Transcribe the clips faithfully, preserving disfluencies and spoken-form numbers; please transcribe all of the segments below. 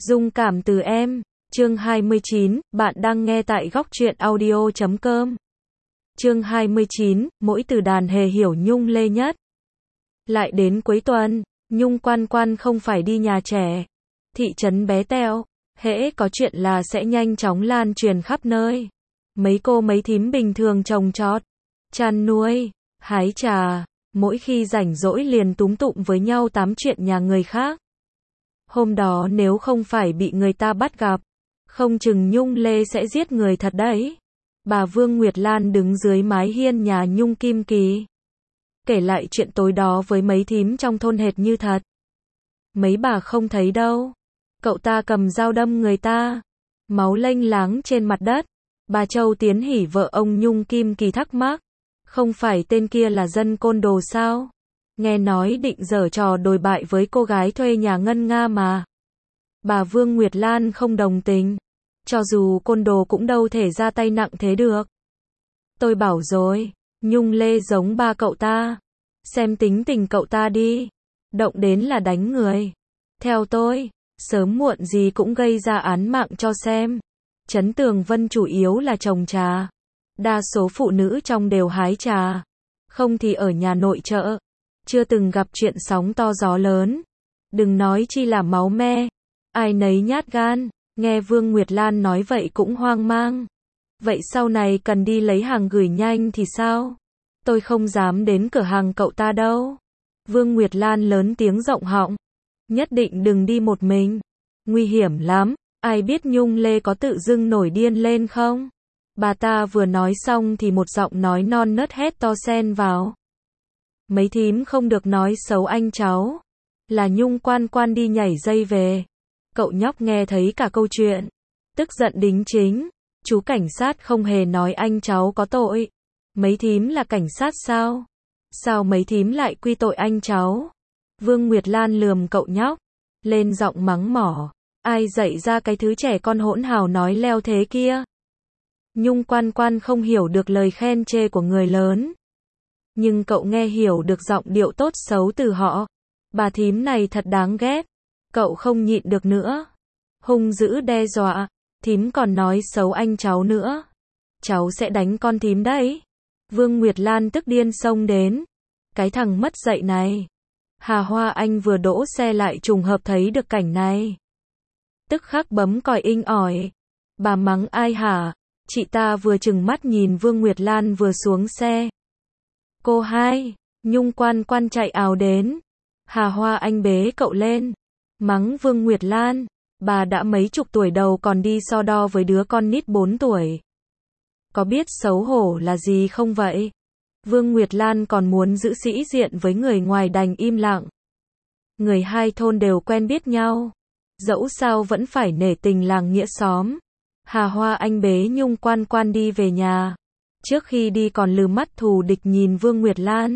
Dung cảm từ em, chương hai mươi chín, bạn đang nghe tại góc truyện audio chấm com. Chương hai mươi chín, mỗi từ đàn hề hiểu Nhung Lê nhất. Lại đến cuối tuần, Nhung Quan Quan không phải đi nhà trẻ, thị trấn bé teo, hễ có chuyện là sẽ nhanh chóng lan truyền khắp nơi. Mấy cô mấy thím bình thường trồng trọt, chăn nuôi, hái trà, mỗi khi rảnh rỗi liền túm tụm với nhau tám chuyện nhà người khác. Hôm đó nếu không phải bị người ta bắt gặp, không chừng Nhung Lê sẽ giết người thật đấy. Bà Vương Nguyệt Lan đứng dưới mái hiên nhà Nhung Kim Kỳ, kể lại chuyện tối đó với mấy thím trong thôn hệt như thật. Mấy bà không thấy đâu, cậu ta cầm dao đâm người ta, máu lênh láng trên mặt đất. Bà Châu Tiến Hỷ vợ ông Nhung Kim Kỳ thắc mắc, không phải tên kia là dân côn đồ sao? Nghe nói định giở trò đồi bại với cô gái thuê nhà Ngân Nga mà. Bà Vương Nguyệt Lan không đồng tình, cho dù côn đồ cũng đâu thể ra tay nặng thế được. Tôi bảo rồi, Nhung Lê giống ba cậu ta, xem tính tình cậu ta đi, động đến là đánh người. Theo tôi, sớm muộn gì cũng gây ra án mạng cho xem. Trấn Tường Vân chủ yếu là trồng trà, đa số phụ nữ trong đều hái trà, không thì ở nhà nội trợ, chưa từng gặp chuyện sóng to gió lớn, đừng nói chi là máu me. Ai nấy nhát gan, nghe Vương Nguyệt Lan nói vậy cũng hoang mang. Vậy sau này cần đi lấy hàng gửi nhanh thì sao? Tôi không dám đến cửa hàng cậu ta đâu. Vương Nguyệt Lan lớn tiếng rộng họng, nhất định đừng đi một mình, nguy hiểm lắm. Ai biết Nhung Lê có tự dưng nổi điên lên không? Bà ta vừa nói xong thì một giọng nói non nớt hét to xen vào. Mấy thím không được nói xấu anh cháu. Là Nhung Quan Quan đi nhảy dây về. Cậu nhóc nghe thấy cả câu chuyện, tức giận đính chính. Chú cảnh sát không hề nói anh cháu có tội. Mấy thím là cảnh sát sao? Sao mấy thím lại quy tội anh cháu? Vương Nguyệt Lan lườm cậu nhóc, lên giọng mắng mỏ. Ai dạy ra cái thứ trẻ con hỗn hào nói leo thế kia? Nhung Quan Quan không hiểu được lời khen chê của người lớn, nhưng cậu nghe hiểu được giọng điệu tốt xấu từ họ. Bà thím này thật đáng ghét. Cậu không nhịn được nữa, hung dữ đe dọa. Thím còn nói xấu anh cháu nữa, cháu sẽ đánh con thím đấy. Vương Nguyệt Lan tức điên xông đến. Cái thằng mất dạy này. Hà Hoa Anh vừa đỗ xe lại trùng hợp thấy được cảnh này, tức khắc bấm còi inh ỏi. Bà mắng ai hả? Chị ta vừa trừng mắt nhìn Vương Nguyệt Lan vừa xuống xe. Cô hai, Nhung Quan Quan chạy ào đến. Hà Hoa Anh bế cậu lên, mắng Vương Nguyệt Lan, bà đã mấy chục tuổi đầu còn đi so đo với đứa con nít bốn tuổi. Có biết xấu hổ là gì không vậy? Vương Nguyệt Lan còn muốn giữ sĩ diện với người ngoài đành im lặng. Người hai thôn đều quen biết nhau, dẫu sao vẫn phải nể tình làng nghĩa xóm. Hà Hoa Anh bế Nhung Quan Quan đi về nhà. Trước khi đi còn lừ mắt thù địch nhìn Vương Nguyệt Lan.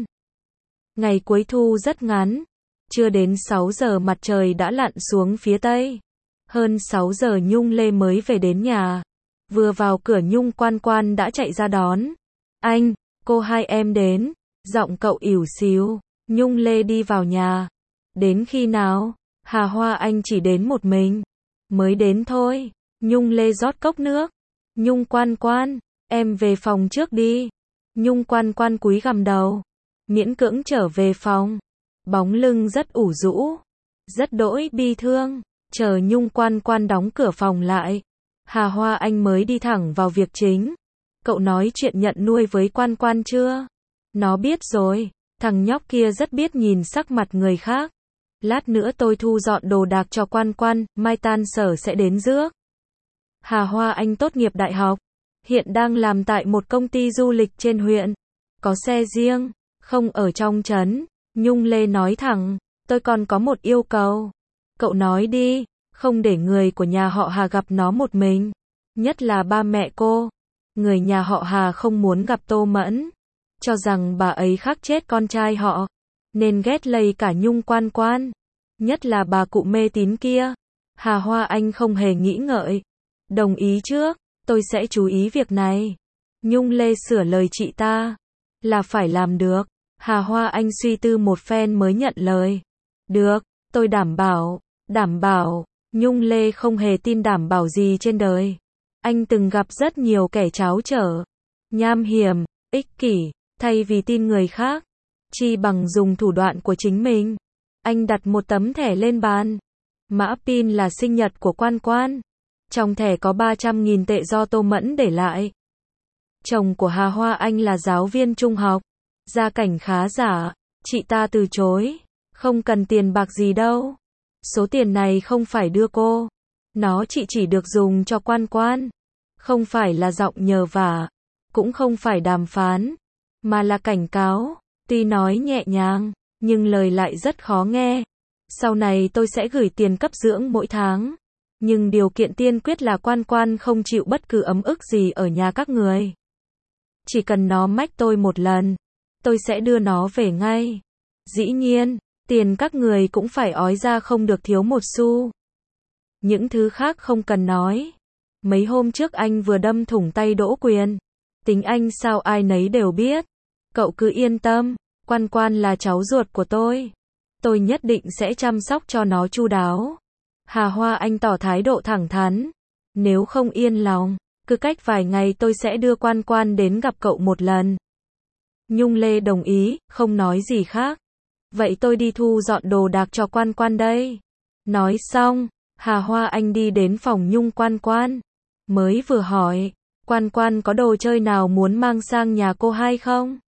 Ngày cuối thu rất ngắn, chưa đến sáu giờ mặt trời đã lặn xuống phía tây. Hơn sáu giờ Nhung Lê mới về đến nhà. Vừa vào cửa Nhung Quan Quan đã chạy ra đón. Anh, cô hai em đến. Giọng cậu ỉu xìu. Nhung Lê đi vào nhà. Đến khi nào? Hà Hoa Anh chỉ đến một mình. Mới đến thôi. Nhung Lê rót cốc nước. Nhung Quan Quan, em về phòng trước đi. Nhung Quan Quan cúi gằm đầu, miễn cưỡng trở về phòng. Bóng lưng rất ủ rũ, rất đỗi bi thương. Chờ Nhung Quan Quan đóng cửa phòng lại, Hà Hoa Anh mới đi thẳng vào việc chính. Cậu nói chuyện nhận nuôi với Quan Quan chưa? Nó biết rồi. Thằng nhóc kia rất biết nhìn sắc mặt người khác. Lát nữa tôi thu dọn đồ đạc cho Quan Quan, mai tan sở sẽ đến rước. Hà Hoa Anh tốt nghiệp đại học, hiện đang làm tại một công ty du lịch trên huyện, có xe riêng, không ở trong trấn. Nhung Lê nói thẳng, tôi còn có một yêu cầu. Cậu nói đi, không để người của nhà họ Hà gặp nó một mình, nhất là ba mẹ cô. Người nhà họ Hà không muốn gặp Tô Mẫn, cho rằng bà ấy khắc chết con trai họ, nên ghét lây cả Nhung Quan Quan, nhất là bà cụ mê tín kia. Hà Hoa Anh không hề nghĩ ngợi, đồng ý trước, tôi sẽ chú ý việc này. Nhung Lê sửa lời chị ta, là phải làm được. Hà Hoa Anh suy tư một phen mới nhận lời. Được, tôi đảm bảo, đảm bảo. Nhung Lê không hề tin đảm bảo gì trên đời. Anh từng gặp rất nhiều kẻ tráo trở, nham hiểm, ích kỷ, thay vì tin người khác, chi bằng dùng thủ đoạn của chính mình. Anh đặt một tấm thẻ lên bàn. Mã pin là sinh nhật của Quan Quan. Trong thẻ có ba trăm nghìn tệ do Tô Mẫn để lại. Chồng của Hà Hoa Anh là giáo viên trung học, gia cảnh khá giả, chị ta từ chối, không cần tiền bạc gì đâu. Số tiền này không phải đưa cô, nó chị chỉ được dùng cho Quan Quan. Không phải là giọng nhờ vả, cũng không phải đàm phán, mà là cảnh cáo. Tuy nói nhẹ nhàng, nhưng lời lại rất khó nghe. Sau này tôi sẽ gửi tiền cấp dưỡng mỗi tháng, nhưng điều kiện tiên quyết là Quan Quan không chịu bất cứ ấm ức gì ở nhà các người. Chỉ cần nó mách tôi một lần, tôi sẽ đưa nó về ngay. Dĩ nhiên, tiền các người cũng phải ói ra không được thiếu một xu. Những thứ khác không cần nói. Mấy hôm trước anh vừa đâm thủng tay Đỗ Quyền. Tính anh sao ai nấy đều biết. Cậu cứ yên tâm, Quan Quan là cháu ruột của tôi. Tôi nhất định sẽ chăm sóc cho nó chu đáo. Hà Hoa Anh tỏ thái độ thẳng thắn. Nếu không yên lòng, cứ cách vài ngày tôi sẽ đưa Quan Quan đến gặp cậu một lần. Nhung Lê đồng ý, không nói gì khác. Vậy tôi đi thu dọn đồ đạc cho Quan Quan đây. Nói xong, Hà Hoa Anh đi đến phòng Nhung Quan Quan. Mới vừa hỏi, Quan Quan có đồ chơi nào muốn mang sang nhà cô hay không?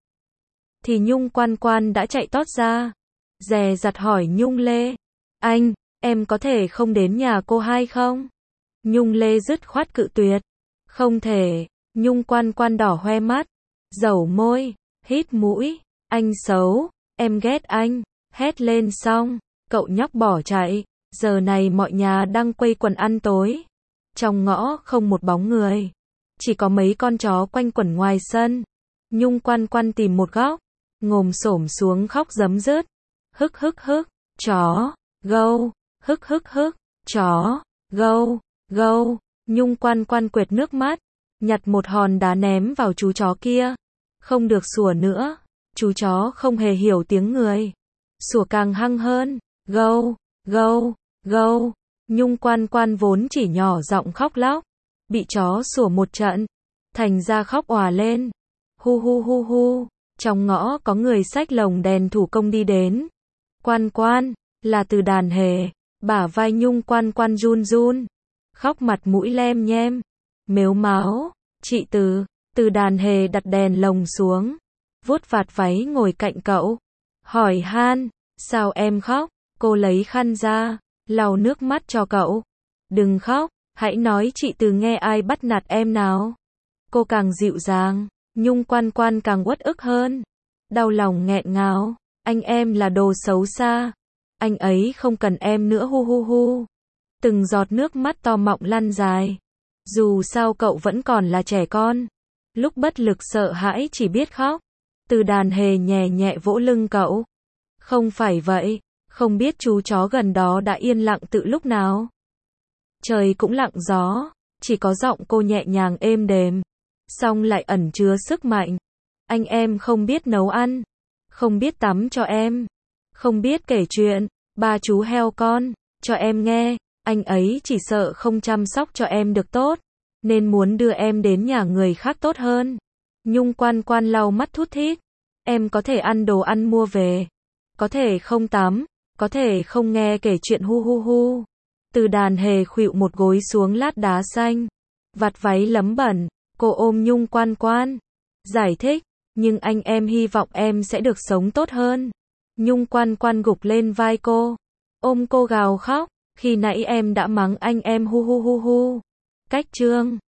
Thì Nhung Quan Quan đã chạy tót ra, dè dặt hỏi Nhung Lê. Anh, em có thể không đến nhà cô hay không? Nhung Lê dứt khoát cự tuyệt. Không thể. Nhung Quan Quan đỏ hoe mắt, dẩu môi, hít mũi. Anh xấu, em ghét anh. Hét lên xong, cậu nhóc bỏ chạy. Giờ này mọi nhà đang quây quần ăn tối. Trong ngõ không một bóng người, chỉ có mấy con chó quanh quẩn ngoài sân. Nhung Quan Quan tìm một góc, ngồm xổm xuống khóc rấm rứt. Hức hức hức, chó, gâu, hức hức hức, chó, gâu, gâu. Nhung Quan Quan quệt nước mắt, nhặt một hòn đá ném vào chú chó kia. Không được sủa nữa, chú chó không hề hiểu tiếng người. Sủa càng hăng hơn, gâu, gâu, gâu. Nhung Quan Quan vốn chỉ nhỏ giọng khóc lóc, bị chó sủa một trận, thành ra khóc òa lên. Hu hu hu hu, trong ngõ có người xách lồng đèn thủ công đi đến. Quan Quan, là Từ Đàn Hề. Bả vai Nhung Quan Quan run run, khóc mặt mũi lem nhem, mếu máo. Chị Từ, Từ Đàn Hề đặt đèn lồng xuống, vuốt vạt váy ngồi cạnh cậu, hỏi han, sao em khóc? Cô lấy khăn ra, lau nước mắt cho cậu. Đừng khóc, hãy nói chị Từ nghe ai bắt nạt em nào. Cô càng dịu dàng, Nhung Quan Quan càng uất ức hơn. Đau lòng nghẹn ngào, anh em là đồ xấu xa. Anh ấy không cần em nữa hu hu hu. Từng giọt nước mắt to mọng lăn dài. Dù sao cậu vẫn còn là trẻ con. Lúc bất lực sợ hãi chỉ biết khóc. Từ Đàn Hề nhẹ nhẹ vỗ lưng cậu. Không phải vậy, không biết chú chó gần đó đã yên lặng từ lúc nào. Trời cũng lặng gió, chỉ có giọng cô nhẹ nhàng êm đềm, song lại ẩn chứa sức mạnh. Anh em không biết nấu ăn, không biết tắm cho em, không biết kể chuyện, ba chú heo con, cho em nghe. Anh ấy chỉ sợ không chăm sóc cho em được tốt, nên muốn đưa em đến nhà người khác tốt hơn. Nhung Quan Quan lau mắt thút thít. Em có thể ăn đồ ăn mua về, có thể không tắm, có thể không nghe kể chuyện hu hu hu. Từ Đàn Hề khuỵu một gối xuống lát đá xanh, vạt váy lấm bẩn. Cô ôm Nhung Quan Quan, giải thích, nhưng anh em hy vọng em sẽ được sống tốt hơn. Nhung Quan Quan gục lên vai cô, ôm cô gào khóc, khi nãy em đã mắng anh em hu hu hu hu. Cách chương